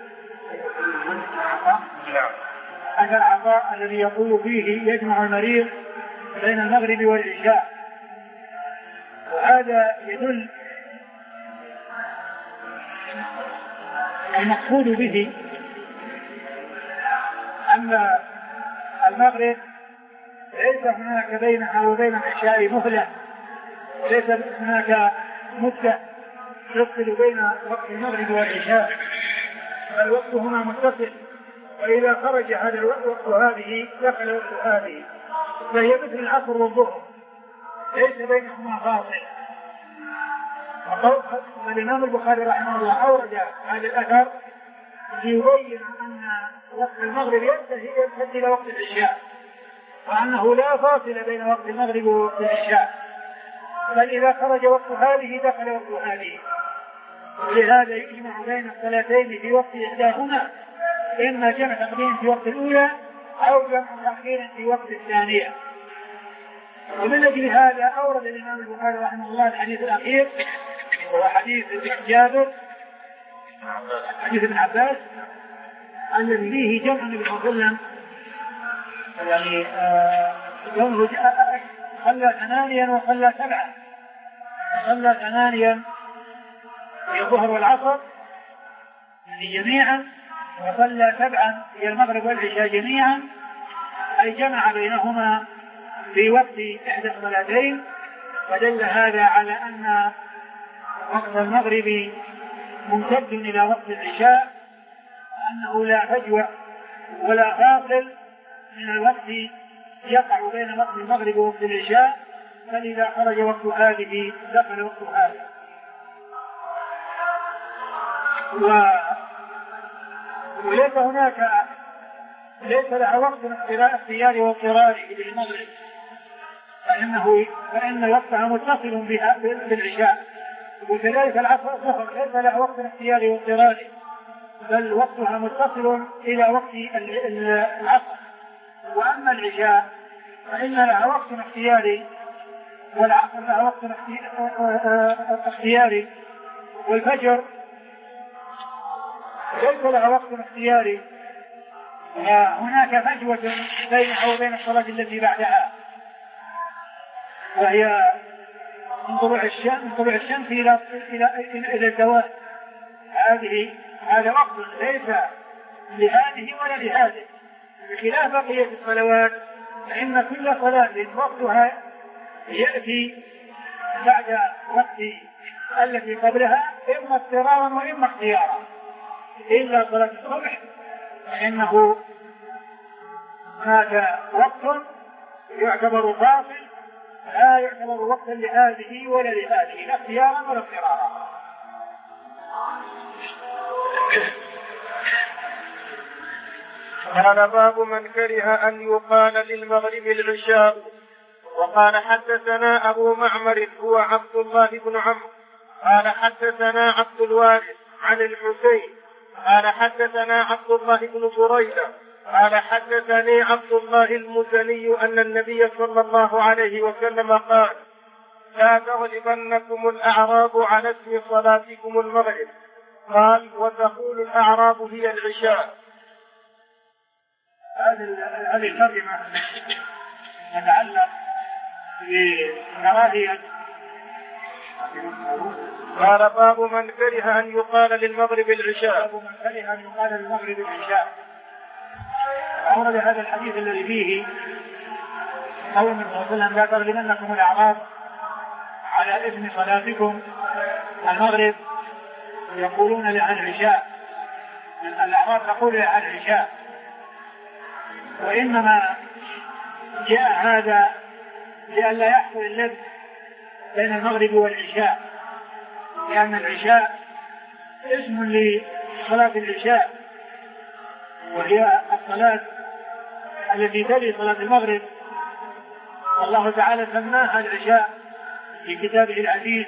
أن العطاء الذي يقول فيه يجمع المريض بين المغرب والعشاء، وهذا يدل المقصود به أن المغرب ليس هناك بينها وبين العشاء مهلة، ليس هناك مدة يفصل بين وقت المغرب والعشاء، بل وقتهما متصل، وإذا خرج هذا الوقت هذه دخل وقت هذه، فهي مثل العصر والظهر ليس بينهما فاصل. والإمام البخاري رحمه الله أورد هذا الأثر ليبين أن وقت المغرب ينتهي ينتهي إلى وقت العشاء، وأنه لا فاصل بين وقت المغرب ووقت العشاء، بل إذا خرج وقت هذه دخل وقت هذه. ولهذا يجمع بين الصلاتين في وقت إحداهما، إما جمع تقديم في وقت الأولى أو جمع تأخير في وقت الثانية. ومن أجل هذا أورد الإمام البخاري رحمه الله الحديث الأخير، وهو حديث جابر حديث ابن عباس الذي فيه جمع ابن وسلم، يعني يوم صلى ثمانيا وصلى سبعا، صلى ثمانيا في الظهر والعصر يعني جميعا، وصلى سبعا في المغرب والعشاء جميعا، أي جمع بينهما في وقت إحدى الصلاتين. فدل هذا على أن وقت المغرب ممتد إلى وقت العشاء، وأنه لا فجوة ولا فاصل من الوقت يقع بين وقت المغرب ووقت العشاء، فإذا خرج وقت هذه دخل وقت هذا. و... وليس هناك ليس لها وقت اختياري واضطراري للمغرب، فإنه فإن وقتها متصل بها بالعشاء، وكذلك العصر الظهر ليس لها وقت اختياري واضطراري، بل وقتها متصل إلى وقت العصر. وأما العشاء فإن لها وقت اختياري والعصر لها وقت اختياري، والفجر ليس لها وقت اختياري، هناك فجوة بينها وبين الصلاة التي بعدها، وهي من طلوع الشمس من طلوع الشمس إلى إلى إلى الزوال. هذه هذا وقت ليس لهذه ولا لهذه، بخلاف بقية الصلوات فإن كل صلاة وقتها يأتي بعد وقت التي قبلها إما اضطرارا وإما اختيارا، إلا صلاة الصبح فإنه هذا وقت يعتبر فاصل، لا يعتبر وقتا لهذه ولا لهذه، لا اختيارا ولا اضطرارا. قال باب من كره أن يقال للمغرب العشاء. وقال حدثنا أبو معمر هو عبد الله بن عمرو قال حدثنا عبد الوارث عن الحسين قال حدثنا عبد الله بن بريدة قال حدثني عبد الله المزني أن النبي صلى الله عليه وسلم قال: لا تغلبنكم الأعراب على اسم صلاتكم المغرب. قال: وتقول الأعراب هي العشاء. هذه الترجمة تتعلق بكراهية. قال: باب من كره أن يقال للمغرب العشاء. باب من كره أن يقال للمغرب العشاء. أورد هذا الحديث الذي فيه قول النبي صلى الله عليه وسلم لا تغلبنكم الأعراب على إثم صلاتكم المغرب يقولون لها العشاء، الأعراب تقول لها العشاء، وإنما جاء هذا لئلا يحصل اللبس بين المغرب والعشاء، لأن العشاء اسم لصلاة العشاء وهي الصلاة التي تلي صلاة المغرب، الله تعالى سماها العشاء في كتابه العزيز،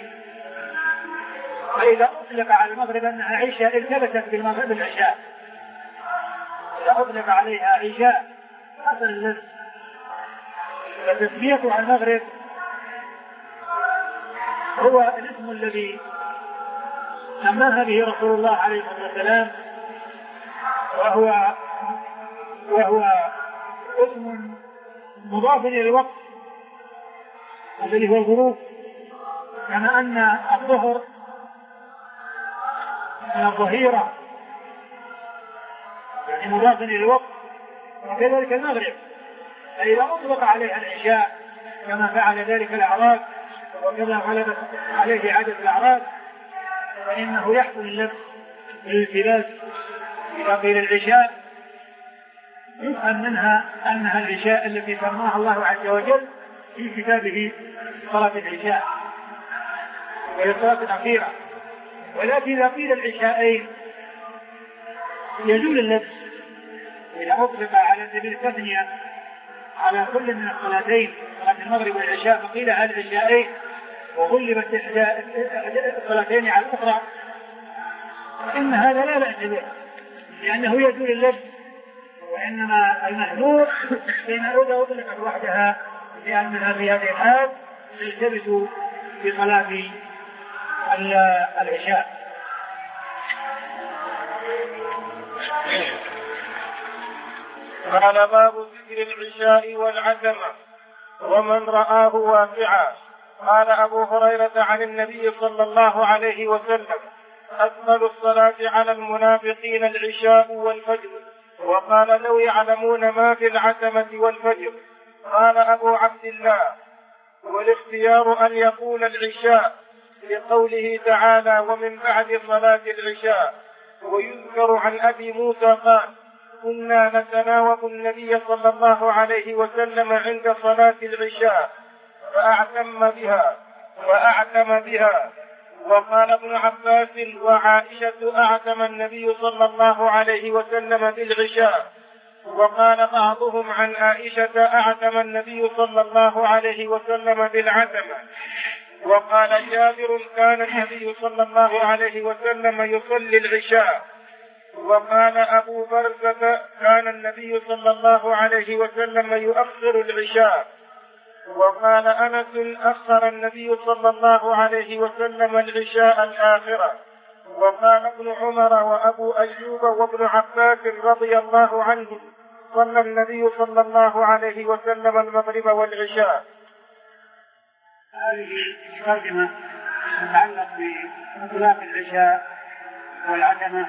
فإذا أطلق على المغرب أنها عشاء التبست بالمغرب العشاء، إذا أطلق عليها عشاء حصل اللبس، فتسميتها المغرب هو الاسم الذي سماها به رسول الله عليه الصلاة والسلام، وهو وهو اسم مضاف إلى الوقت الذي هو الغروب، كما أن الظهر من الظهيرة يعني مضاف إلى الوقت، وكذلك المغرب فإذا أطلق عليها العشاء كما فعل ذلك الأعراب وكما غلبت عليه عدد الأعراب فإنه يحصل اللبس بالالتباس. إذا قيل العشاء يفهم منها أنها العشاء التي سماها الله عز وجل في كتابه صلاة العشاء وهي الصلاة الأخيرة، ولكن إذا قيل العشاءين يزول اللبس إذا أطلق على سبيل التثنية على كل من الصلاتين صلاة المغرب والعشاء فقيل على العشاءين وغلبت إحدى الصلاتين على الأخرى، إن هذا لا بأس به لأنه يزول اللبس، وإنما المحذور بين إذا أطلقت وحدها لأنها في هذه الحال تلتبس في صلاة العشاء. قال باب ذكر العشاء والعتمة ومن رآه واسعا. قال أبو هريرة عن النبي صلى الله عليه وسلم أثقل الصلاة على المنافقين العشاء والفجر، وقال لو يعلمون ما في العتمة والفجر. قال أبو عبد الله والاختيار أن يقول العشاء لقوله تعالى ومن بعد صلاة العشاء. ويذكر عن أبي موسى قال كنا نتناوب النبي صلى الله عليه وسلم عند صلاة العشاء فأعتم بها وأعتم بها. وقال ابن عباس وعائشة أعتم النبي صلى الله عليه وسلم بالعشاء. وقال بعضهم عن عائشة أعتم النبي صلى الله عليه وسلم بالعتمة. وقال جابر كان النبي صلى الله عليه وسلم يصلي العشاء. وقال أبو برزة كان النبي صلى الله عليه وسلم يؤخر العشاء. وقال أنس أخر النبي صلى الله عليه وسلم العشاء الآخرة. وقال ابن عمر وأبو أيوب وابن عباس رضي الله عنهم صلى النبي صلى الله عليه وسلم المغرب والعشاء. هذه مقدمة تتعلق بإطلاق العشاء والعتمة،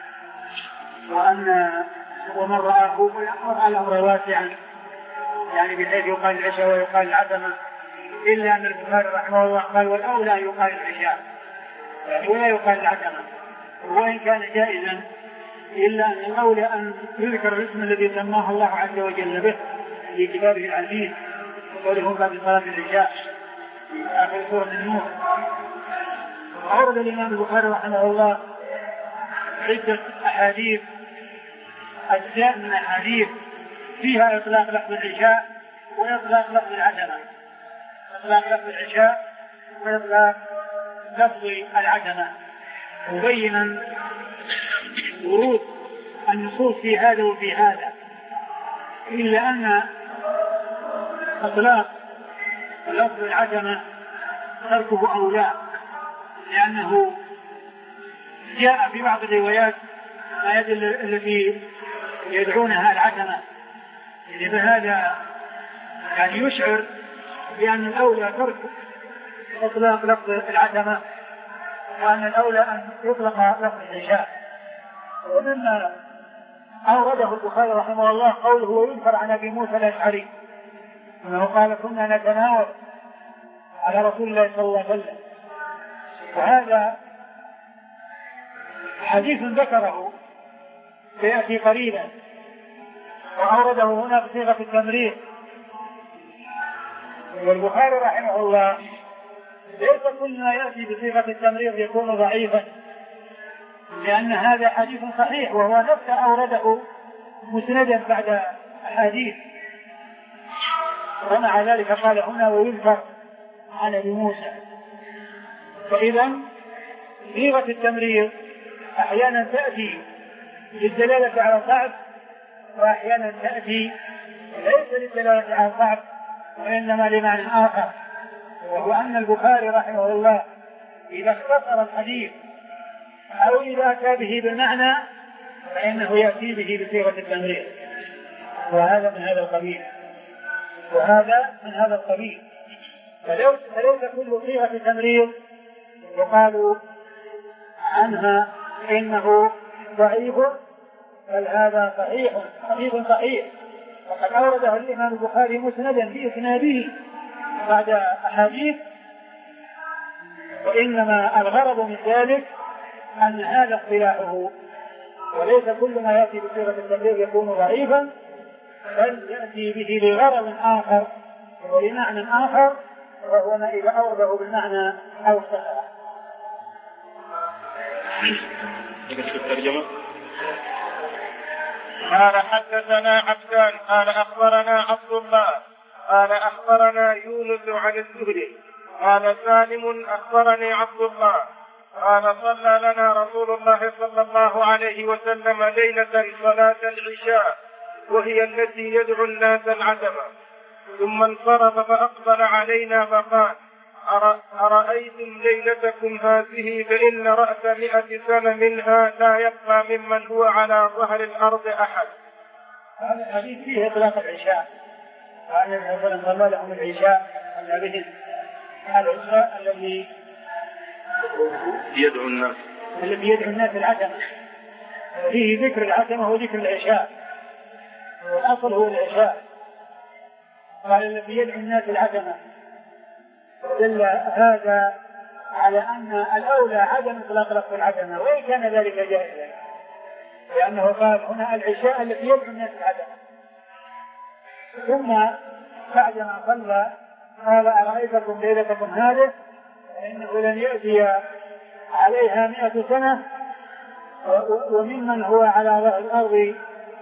وأن ومن رآه الأمر واسعا يعني بحيث يقال العشاء ويقال العتمة، إلا أن البخاري رحمه الله قال والأولى يقال العشاء يعني ولا يقال العتمة، وإن كان جائزا إلا أن الأولى أن يذكر الاسم الذي سماه الله عز وجل به في كتابه العزيز وقوله بعد صلاة العشاء في آخر سورة النور. أورد الإمام البخاري رحمه الله عدة أحاديث أجزاء من الحديث فيها إطلاق لفظ العشاء وإطلاق لفظ العتمة، إطلاق لفظ العشاء وإطلاق لفظ العتمة، مبينا ورود النصوص في هذا وفي هذا، إلا أن إطلاق لفظ العتمة تركه أولى، لأنه جاء في بعض الروايات ما يدل التي يدعونها العتمة، يعني بهذا يعني يشعر بأن الأولى ترك إطلاق لفظ العتمة وأن الأولى أن يطلق لفظ العشاء. ومما أورده البخاري رحمه الله قوله ويذكر عن أبي موسى الأشعري أنه قال كنا نتناول على رسول الله صلى الله عليه وسلم. وهذا حديث ذكره سيأتي قليلا وأورده هنا بصيغة التمريض. والبخاري رحمه الله ليس كل ما يأتي بصيغة التمريض يكون ضعيفا، لأن هذا حديث صحيح وهو نفسه أورده مسندا بعد أحاديث، ومع ذلك قال هنا ويذكر عن أبي موسى. فإذا صيغة التمريض أحيانا تأتي للدلالة على الضعف، وأحيانا تأتي ليس للدلالة على الضعف وإنما لمعنى آخر، وهو أن البخاري رحمه الله إذا اختصر الحديث أو إذا أتى به بالمعنى فإنه يأتي به بصيغة التمريض، وهذا من هذا القبيل وهذا من هذا القبيل. فليس كل صيغة تمريض يقال عنها إنه ضعيف، بل هذا صحيح حديث صحيح، وقد أورده الإمام البخاري مسندا في إسناده بعد أحاديث، وإنما الغرض من ذلك أن هذا اصطلاحه، وليس كل ما يأتي بصيغة التمريض يكون ضعيفا، بل يأتي به لغرض آخر ولمعنى آخر، وهو ما إذا أورده بالمعنى أو اختصره. قال حدثنا عبدان قال أخبرنا عبد الله قال أخبرنا يونس عن الزهري قال سالم أخبرني عبد الله قال صلى لنا رسول الله صلى الله عليه وسلم ليلة صلاة العشاء وهي التي يدعو الناس العتمة، ثم انصرف فأقبل علينا فقال أرأيتم ليلتكم هذه فإن رأس مئة سنة منها لا يبقى ممن هو على ظهر الأرض أحد. هذا الحديث فيه إطلاق العشاء، وأن الرسول صلى لهم العشاء أن به العشاء الذي يدعو الناس الذي يدعو الناس العتمة، فيه ذكر العتمة وذكر العشاء، والأصل هو العشاء. قال الذي يدعو الناس العتمة، دل هذا على أن الأولى عدم إطلاق لفظ العتمة، وإن كان ذلك جائزا، لأنه قال هنا العشاء التي يدعو الناس العتمة. ثم بعدما صلى قال أرأيتكم ليلتكم هذه فإنه لن يأتي عليها مئة سنة وممن هو على ظهر الأرض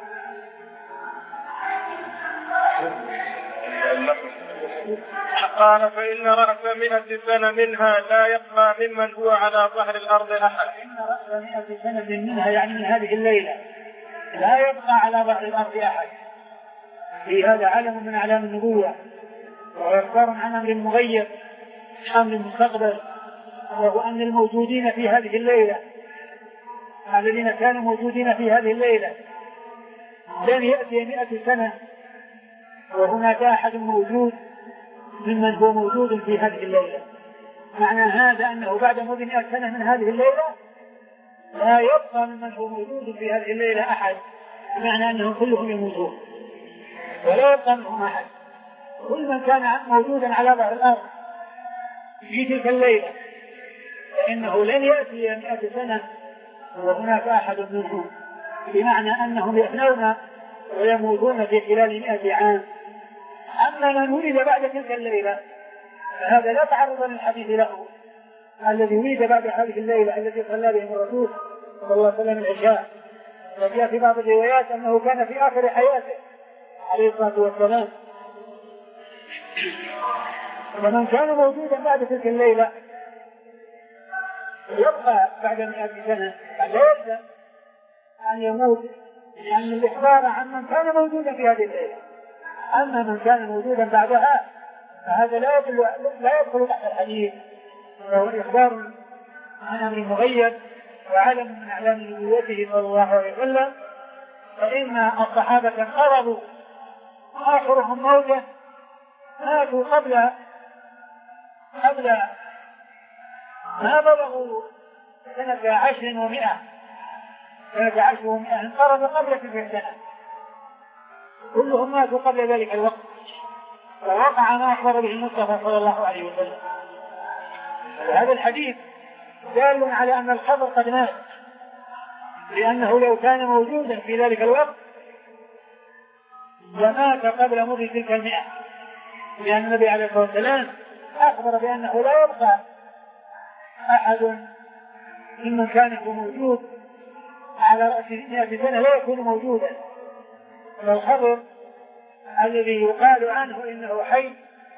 قال فإن رأس مئة سنة منها لا يبقى ممن هو على ظهر الأرض أحد. إن رأس مئة سنة منها يعني من هذه الليلة لا يبقى على ظهر الأرض أحد. في هذا علم من أعلام النبوة، وإخبار عن أمر مغيب أمر مستقبل، وهو أن الموجودين في هذه الليلة الذين كانوا موجودين في هذه الليلة لن يأتي مئة سنة وهناك أحد موجود ممن هو موجود في هذه الليلة. معنى هذا أنه بعد مضي مئة سنة من هذه الليلة لا يبقى ممن هو موجود في هذه الليلة أحد، بمعنى أنهم كلهم يموتون ولا يبقى منهم أحد. كل من كان موجودا على ظهر الأرض في تلك الليلة فإنه لن يأتي مئة سنة وهناك أحد منهم، بمعنى أنهم يفنون ويموتون في خلال مئة عام. أما من ولد بعد تلك الليلة فهذا لا تعرض للحديث له، الذي ولد بعد هذه الليلة التي صلى بهم الرسول صلى الله عليه وسلم العشاء، وجاء في بعض الروايات أنه كان في آخر حياته عليه الصلاة والسلام. ومن كان موجودا بعد تلك الليلة يبقى بعد مئة سنة لا يلزم أن يموت، لأن الإخبار عن من كان موجودا في هذه الليلة. أما من كان موجودا بعدها فهذا لا يدل لا يدخل تحت الحديث، وهو إخبار عن أمر مغيب وعلم من أعلام نبوته صلى الله عليه وسلم. فإن الصحابة انقرضوا آخرهم موتا ماتوا قبل قبل ما بلغوا سنة عشر ومئة سنة عشر ومئة انقرضوا قبل تلك السنة، كلهم ماتوا قبل ذلك الوقت. ووقع ما أخبر به المصطفى صلى الله عليه وسلم. وهذا الحديث دال على أن الخبر قد مات، لأنه لو كان موجودا في ذلك الوقت لمات قبل مضي تلك المئة، لأن النبي عليه الصلاة والسلام أخبر بأنه لا يبقى أحد ممن كان موجود على رأس مئة سنة لا يكون موجودا. والخبر الذي يقال عنه إنه حي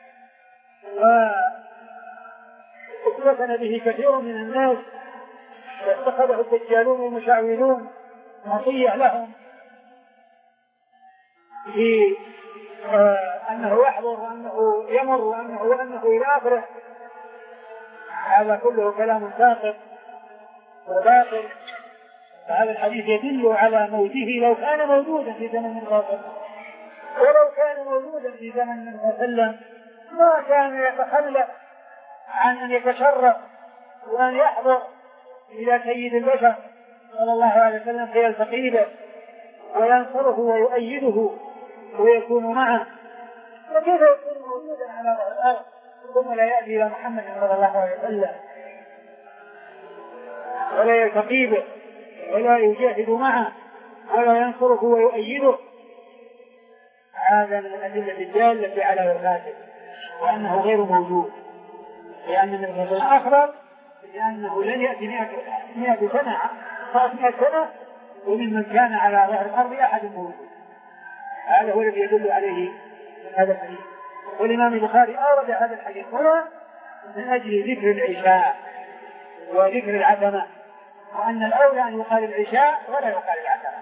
واستثنى به كثير من الناس واتخذه الدجالون والمشعوذون مطيع لهم في آه أنه يحضر وأنه يمر وأنه وأنه إلى آخره، هذا كله كلام ساقط وباطل. فهذا الحديث يدل على موته لو كان موجودا في زمن الرسول، ولو كان موجودا في زمن النبي صلى الله عليه وسلم ما كان يتخلف عن أن يتشرف وأن يحضر إلى سيد البشر صلى الله عليه وسلم فيلتقي به وينصره ويؤيده ويكون معه. فكيف يكون موجودا على الأرض ثم لا يأتي إلى محمد صلى الله عليه وسلم ولا يلتقي به ولا يجاهد معه ولا ينصره ويؤيده؟ هذا من الأدلة الدالة على وفاته وأنه غير موجود، لأن النبي صلى الله عليه وسلم أخبر بأنه لن يأتي مئة سنة خاص مئة سنة وممن كان على ظهر الأرض أحد موجود. هذا هو الذي يدل عليه هذا الحديث. والإمام البخاري أورد هذا الحديث هنا من أجل ذكر العشاء وذكر العتمة، وأن الأولى أن يقال العشاء ولا يقال العتمة.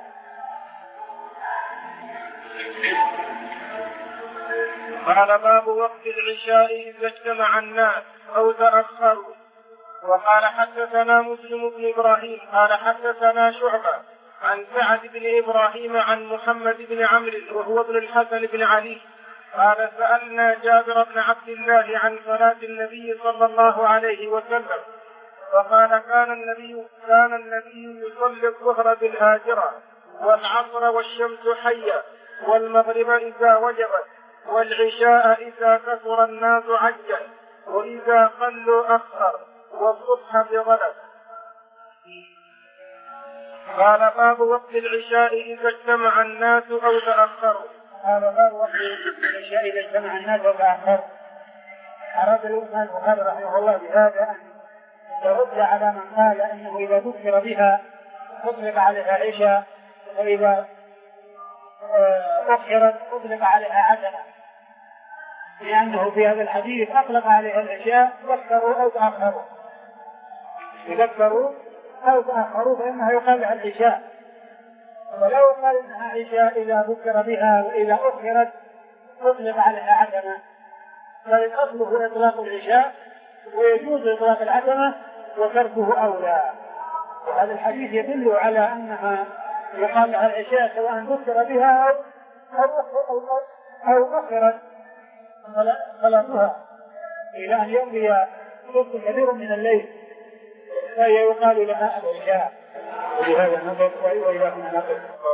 قال باب وقت العشاء إذا اجتمع الناس أو تأخروا. وقال حدثنا مسلم بن إبراهيم قال حدثنا شعبة عن سعد بن إبراهيم عن محمد بن عمرو وهو ابن الحسن بن علي قال سألنا جابر بن عبد الله عن صلاة النبي صلى الله عليه وسلم فقال كان النبي كان النبي يصلي الظهر بالهاجرة والعصر والشمس حية والمغرب إذا وجبت والعشاء إذا كثر الناس عجل وإذا قلوا أخر والصبح بغلب. قال باب وقت العشاء إذا اجتمع الناس أو تأخروا. قال باب وقت العشاء إذا اجتمع الناس أو تأخروا. أراد الإمام البخاري رحمه الله بهذا أن يرد على من قال إنه إذا ذكر بها أطلق عليها عشاء وإذا أخرت أطلق عليها عتمة، لأنه في هذا الحديث أطلق عليها العشاء ذكروا أو تأخروا، ذكروا أو تأخروا فإنها يقال لها العشاء، ولو قال إنها عشاء إذا ذكر بها وإذا أخرت أطلق عليها عتمة، فالأصل هو إطلاق العشاء ويجوز إطلاق العتمة وتركه أولى. وهذا الحديث يدل على أنها يقال لها العشاء سواء ذكر بها أو أو أو أخرت صلاتها إلى أن يمضي ثلث كبير من الليل فهي يقال لها العشاء. وبهذا نقف وإلى هنا نقف.